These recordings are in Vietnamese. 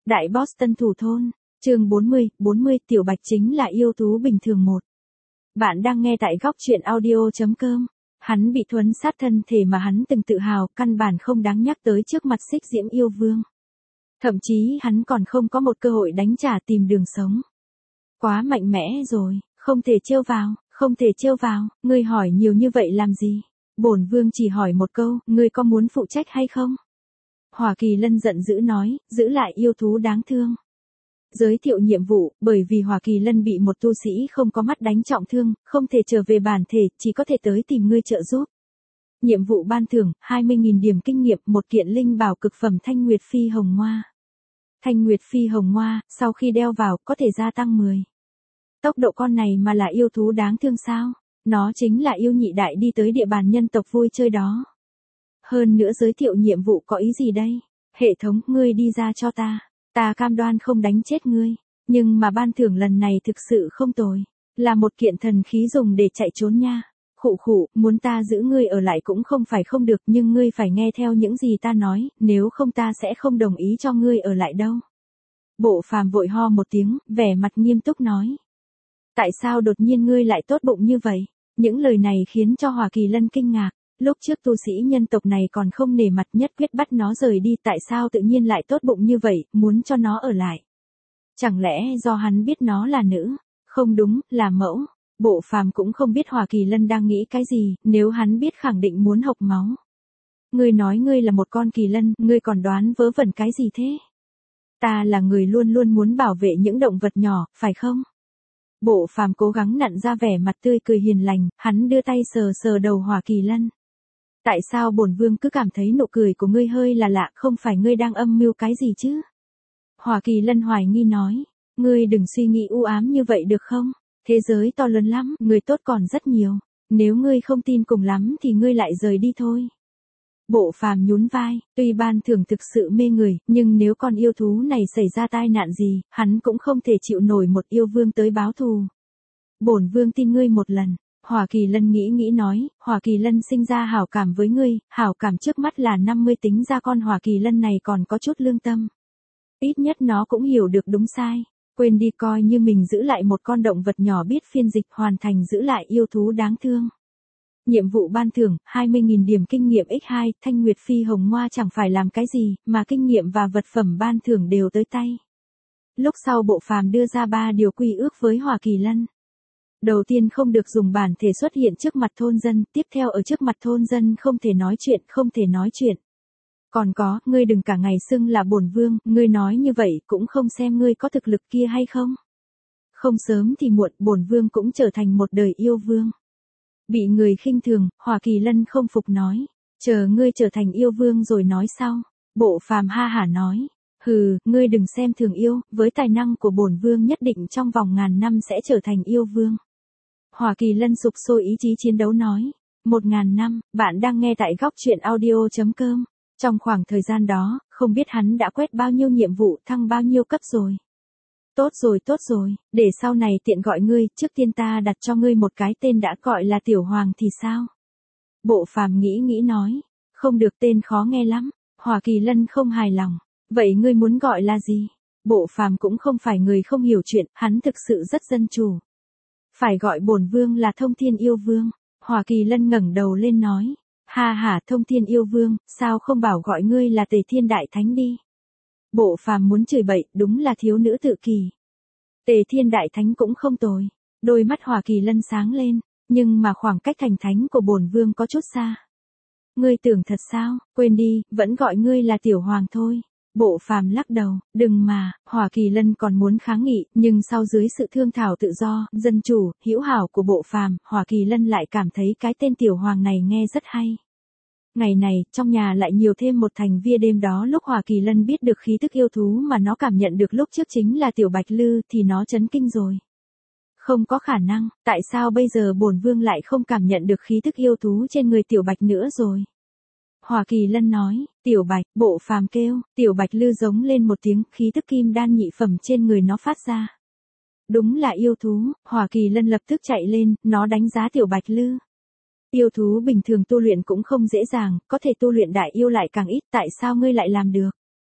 Đại Boss Tân Thủ Thôn, chương 40 Tiểu Bạch chính là yêu thú bình thường một. Bạn đang nghe tại góc truyện audio.com. Hắn bị thuấn sát thân thể mà hắn từng tự hào, căn bản không đáng nhắc tới trước mặt Xích Diễm yêu vương. Thậm chí hắn còn không có một cơ hội đánh trả tìm đường sống. Quá mạnh mẽ rồi, không thể trêu vào, không thể trêu vào, ngươi hỏi nhiều như vậy làm gì? Bổn vương chỉ hỏi một câu, ngươi có muốn phụ trách hay không? Hỏa Kỳ Lân giận dữ nói, giữ lại yêu thú đáng thương. Giới thiệu nhiệm vụ, bởi vì Hỏa Kỳ Lân bị một tu sĩ không có mắt đánh trọng thương, không thể trở về bản thể, chỉ có thể tới tìm ngươi trợ giúp. Nhiệm vụ ban thưởng, 20.000 điểm kinh nghiệm, một kiện linh bảo cực phẩm Thanh Nguyệt Phi Hồng Ngoa. Thanh Nguyệt Phi Hồng Ngoa, sau khi đeo vào, có thể gia tăng 10. Tốc độ con này mà là yêu thú đáng thương sao? Nó chính là yêu nhị đại đi tới địa bàn nhân tộc vui chơi đó. Hơn nữa giới thiệu nhiệm vụ có ý gì đây? Hệ thống, ngươi đi ra cho ta. Ta cam đoan không đánh chết ngươi. Nhưng mà ban thưởng lần này thực sự không tồi. Là một kiện thần khí dùng để chạy trốn nha. Khụ, muốn ta giữ ngươi ở lại cũng không phải không được, nhưng ngươi phải nghe theo những gì ta nói, nếu không ta sẽ không đồng ý cho ngươi ở lại đâu. Bộ Phàm vội ho một tiếng, vẻ mặt nghiêm túc nói. Tại sao đột nhiên ngươi lại tốt bụng như vậy? Những lời này khiến cho Hỏa Kỳ Lân kinh ngạc. Lúc trước tu sĩ nhân tộc này còn không nể mặt, nhất quyết bắt nó rời đi, tại sao tự nhiên lại tốt bụng như vậy, muốn cho nó ở lại? Chẳng lẽ do hắn biết nó là nữ? Không đúng, là mẫu. Bộ Phàm cũng không biết Hỏa Kỳ Lân đang nghĩ cái gì, nếu hắn biết khẳng định muốn hộc máu. Ngươi nói ngươi là một con kỳ lân, ngươi còn đoán vớ vẩn cái gì thế? Ta là người luôn luôn muốn bảo vệ những động vật nhỏ, phải không? Bộ Phàm cố gắng nặn ra vẻ mặt tươi cười hiền lành, hắn đưa tay sờ sờ đầu Hỏa Kỳ Lân. Tại sao bổn vương cứ cảm thấy nụ cười của ngươi hơi là lạ, không phải ngươi đang âm mưu cái gì chứ? Hỏa Kỳ Lân hoài nghi nói, ngươi đừng suy nghĩ u ám như vậy được không? Thế giới to lớn lắm, người tốt còn rất nhiều. Nếu ngươi không tin cùng lắm thì ngươi lại rời đi thôi. Bộ Phàm nhún vai, tuy ban thưởng thực sự mê người, nhưng nếu con yêu thú này xảy ra tai nạn gì, hắn cũng không thể chịu nổi một yêu vương tới báo thù. Bổn vương tin ngươi một lần. Hỏa Kỳ Lân nghĩ nói, Hỏa Kỳ Lân sinh ra hảo cảm với ngươi, hảo cảm trước mắt là 50, tính ra con Hỏa Kỳ Lân này còn có chút lương tâm. Ít nhất nó cũng hiểu được đúng sai. Quên đi, coi như mình giữ lại một con động vật nhỏ biết phiên dịch, hoàn thành giữ lại yêu thú đáng thương. Nhiệm vụ ban thưởng, 20.000 điểm kinh nghiệm x2, Thanh Nguyệt Phi Hồng Ngoa chẳng phải làm cái gì, mà kinh nghiệm và vật phẩm ban thưởng đều tới tay. Lúc sau Bộ Phàm đưa ra 3 điều quy ước với Hỏa Kỳ Lân. Đầu tiên, không được dùng bản thể xuất hiện trước mặt thôn dân, tiếp theo ở trước mặt thôn dân không thể nói chuyện. Còn có, ngươi đừng cả ngày xưng là bổn vương, ngươi nói như vậy cũng không xem ngươi có thực lực kia hay không. Không sớm thì muộn, bổn vương cũng trở thành một đời yêu vương. Bị người khinh thường, Hỏa Kỳ Lân không phục nói, chờ ngươi trở thành yêu vương rồi nói sau. Bộ Phàm ha hả nói, hừ, ngươi đừng xem thường yêu, với tài năng của bổn vương nhất định trong vòng ngàn năm sẽ trở thành yêu vương. Hỏa Kỳ Lân sục sôi ý chí chiến đấu nói, 1000 năm, bạn đang nghe tại góc truyện audio.com. Trong khoảng thời gian đó, không biết hắn đã quét bao nhiêu nhiệm vụ, thăng bao nhiêu cấp rồi. Tốt rồi, để sau này tiện gọi ngươi, trước tiên ta đặt cho ngươi một cái tên đã, gọi là Tiểu Hoàng thì sao? Bộ Phàm nghĩ nói, không được, tên khó nghe lắm. Hỏa Kỳ Lân không hài lòng, vậy ngươi muốn gọi là gì? Bộ Phàm cũng không phải người không hiểu chuyện, hắn thực sự rất dân chủ. Phải gọi bổn vương là Thông Thiên Yêu Vương. Hỏa Kỳ Lân ngẩng đầu lên nói, ha ha, Thông Thiên Yêu Vương, sao không bảo gọi ngươi là Tề Thiên Đại Thánh đi? Bộ Phàm muốn chửi bậy, đúng là thiếu nữ tự kỷ. Tề Thiên Đại Thánh cũng không tồi. Đôi mắt Hỏa Kỳ Lân sáng lên, nhưng mà khoảng cách thành thánh của bổn vương có chút xa. Ngươi tưởng thật sao? Quên đi, vẫn gọi ngươi là Tiểu Hoàng thôi. Bộ Phàm lắc đầu, đừng mà. Hỏa Kỳ Lân còn muốn kháng nghị, nhưng sau dưới sự thương thảo tự do, dân chủ, hữu hảo của Bộ Phàm, Hỏa Kỳ Lân lại cảm thấy cái tên Tiểu Hoàng này nghe rất hay. Ngày này, trong nhà lại nhiều thêm một thành viên. Đêm đó lúc Hỏa Kỳ Lân biết được khí tức yêu thú mà nó cảm nhận được lúc trước chính là Tiểu Bạch Lư, thì nó chấn kinh rồi. Không có khả năng, tại sao bây giờ bổn vương lại không cảm nhận được khí tức yêu thú trên người Tiểu Bạch nữa rồi? Hỏa Kỳ Lân nói, Tiểu Bạch. Bộ Phàm kêu, Tiểu Bạch Lư giống lên một tiếng, khí tức kim đan nhị phẩm trên người nó phát ra. Đúng là yêu thú. Hỏa Kỳ Lân lập tức chạy lên, nó đánh giá Tiểu Bạch Lư. Yêu thú bình thường tu luyện cũng không dễ dàng, có thể tu luyện đại yêu lại càng ít, tại sao ngươi lại làm được?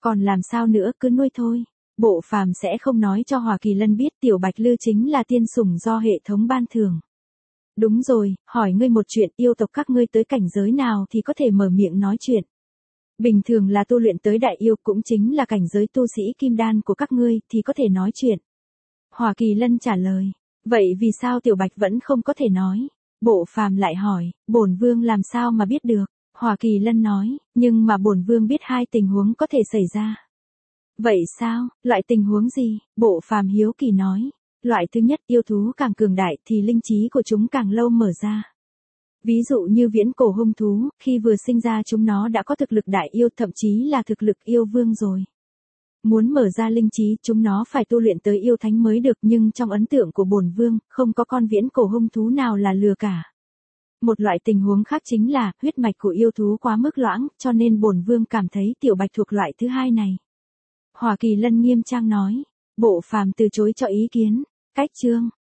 Còn làm sao nữa, cứ nuôi thôi. Bộ phàm sẽ không nói cho Hòa Kỳ Lân biết Tiểu Bạch Lư chính là tiên sủng do hệ thống ban thưởng. Đúng rồi, hỏi ngươi một chuyện, yêu tộc các ngươi tới cảnh giới nào thì có thể mở miệng nói chuyện. Bình thường là tu luyện tới đại yêu, cũng chính là cảnh giới tu sĩ kim đan của các ngươi thì có thể nói chuyện. Hòa Kỳ Lân trả lời. Vậy vì sao Tiểu Bạch vẫn không có thể nói? Bộ phàm lại hỏi, bổn vương làm sao mà biết được? Hòa Kỳ Lân nói, nhưng mà bổn vương biết hai tình huống có thể xảy ra. Vậy sao, loại tình huống gì? Bộ phàm hiếu kỳ nói. Loại thứ nhất, yêu thú càng cường đại thì linh trí của chúng càng lâu mở ra. Ví dụ như viễn cổ hung thú, khi vừa sinh ra chúng nó đã có thực lực đại yêu, thậm chí là thực lực yêu vương rồi. Muốn mở ra linh trí chúng nó phải tu luyện tới yêu thánh mới được, nhưng trong ấn tượng của bổn vương, không có con viễn cổ hung thú nào là lừa cả. Một loại tình huống khác chính là, huyết mạch của yêu thú quá mức loãng, cho nên bổn vương cảm thấy Tiểu Bạch thuộc loại thứ hai này. Hòa Kỳ Lân nghiêm trang nói, bộ phàm từ chối cho ý kiến. Cách chương